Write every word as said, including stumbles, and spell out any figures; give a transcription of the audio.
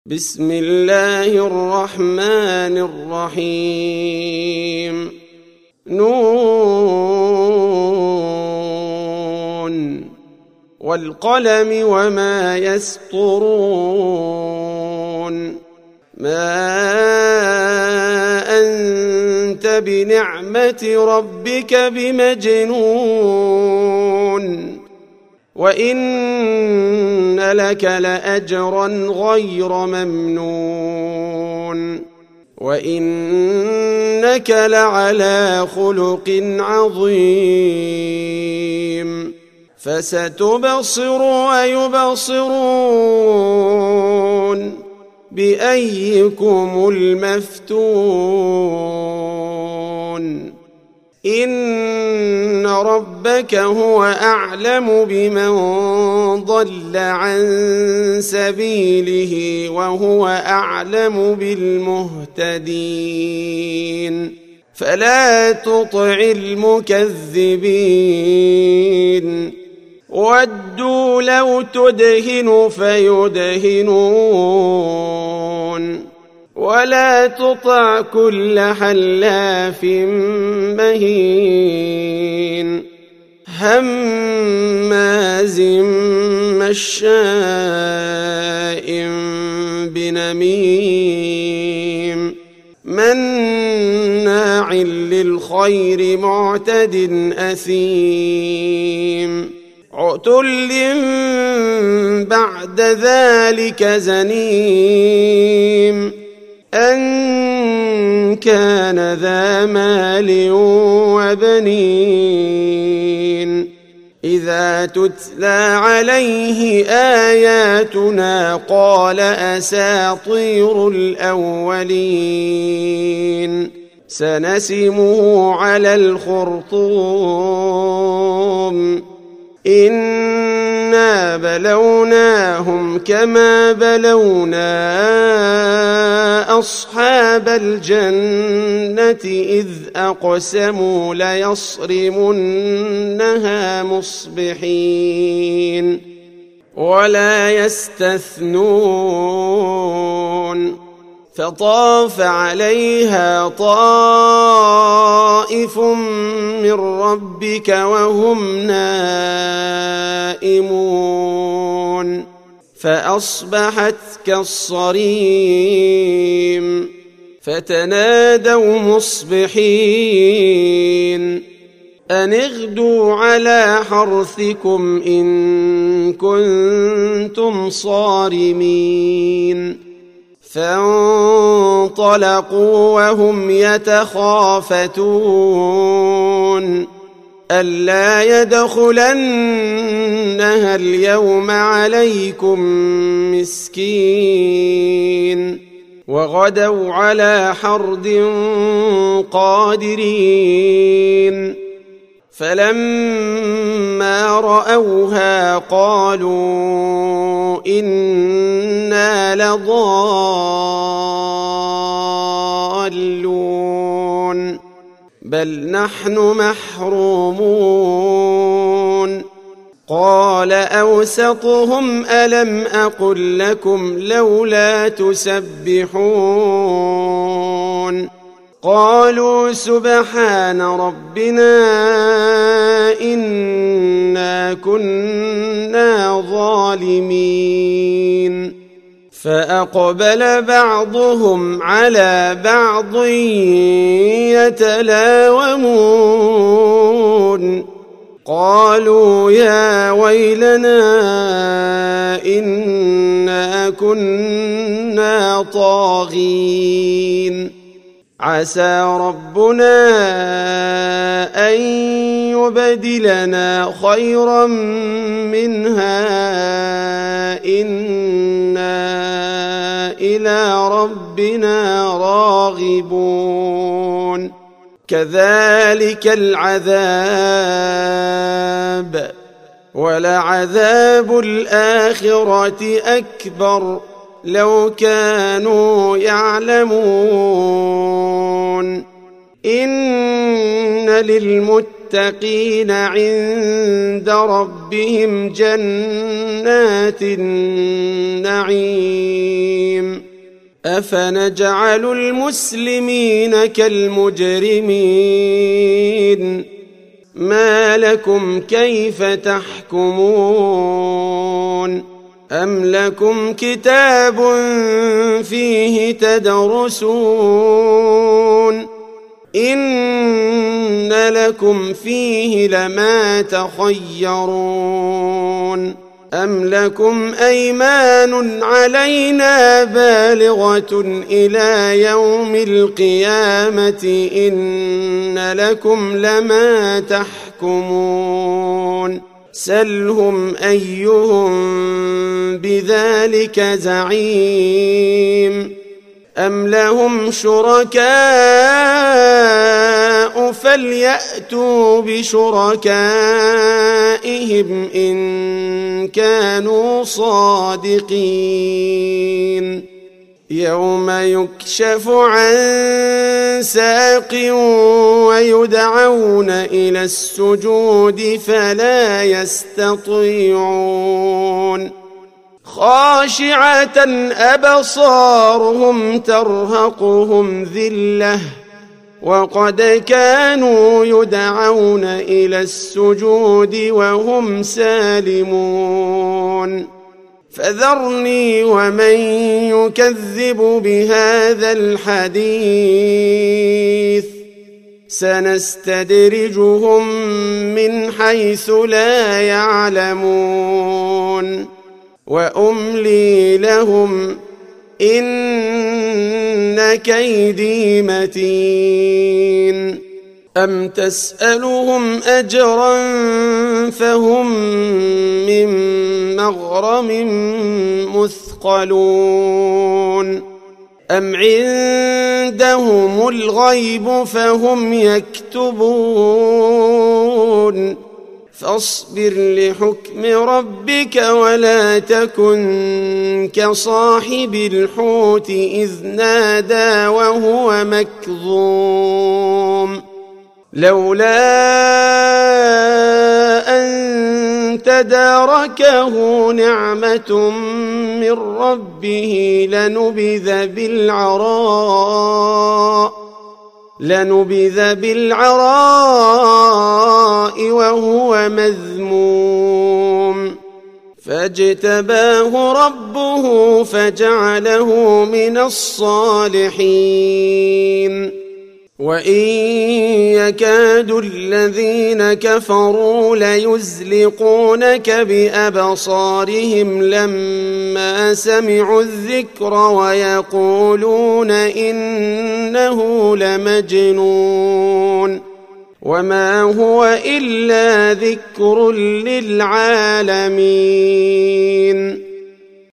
بسم الله الرحمن الرحيم نون والقلم وما يسطرون ما أنت بنعمة ربك بمجنون وإن لك لأجرا غير ممنون وإنك لعلى خلق عظيم فستبصر ويبصرون بأيكم المفتون إن ربك هو أعلم بمن ضل عن سبيله وهو أعلم بالمهتدين فلا تطع المكذبين ودوا لو تدهن فيدهنون ولا تطع كل حلاف مهين هماز مشاء بنميم مناع للخير معتد أثيم عتل بعد ذلك زنيم أن كان ذا مال وبنين إذا تتلى عليه آياتنا قال أساطير الأولين سنسمه على الخرطوم إنا بلوناهم كما بلونا أصحاب الجنة إذ أقسموا ليصرمنها مصبحين ولا يستثنون فطاف عليها طائف من ربك وهم نائمون فأصبحت كالصريم فتنادوا مصبحين أن اغدوا على حرثكم إن كنتم صارمين فانطلقوا وهم يتخافتون ألا يدخلنها اليوم عليكم مسكين وغدوا على حرد قادرين فلما رأوها قالوا إنا لضالون بل نحن محرومون قال أوسطهم ألم أقل لكم لولا تسبحون قالوا سبحان ربنا إنا كنا ظالمين فأقبل بعضهم على بعض يتلاومون قالوا يا ويلنا إنا كنا طاغين عسى ربنا أن يبدلنا خيرا منها إنا إلى ربنا راغبون كذلك العذاب ولعذاب الآخرة أكبر لو كانوا يعلمون إن للمتقين عند ربهم جنات النعيم أفنجعل المسلمين كالمجرمين ما لكم كيف تحكمون أم لكم كتاب فيه تدرسون إن لكم فيه لما تخيرون أم لكم أيمان علينا بالغة إلى يوم القيامة إن لكم لما تحكمون سلهم أيهم بذلك زعيم أم لهم شركاء فليأتوا بشركائهم إن كانوا صادقين يوم يكشف عن ساق ويدعون إلى السجود فلا يستطيعون خاشعة أبصارهم ترهقهم ذلة وقد كانوا يدعون إلى السجود وهم سالمون فذرني ومن يكذب بهذا الحديث سنستدرجهم من حيث لا يعلمون وأملي لهم إن كيدي متين أم تسألهم أجرا فهم من مغرم مثقلون أم عندهم الغيب فهم يكتبون فاصبر لحكم ربك ولا تكن كصاحب الحوت إذ نادى وهو مكظوم لولا أن تداركه نعمة من ربه لنبذ بالعراء لنبذ بالعراء وهو مذموم فاجتباه ربه فجعله من الصالحين وإن يكاد الذين كفروا ليزلقونك بأبصارهم لما سمعوا الذكر ويقولون إنه لمجنون وما هو إلا ذكر للعالمين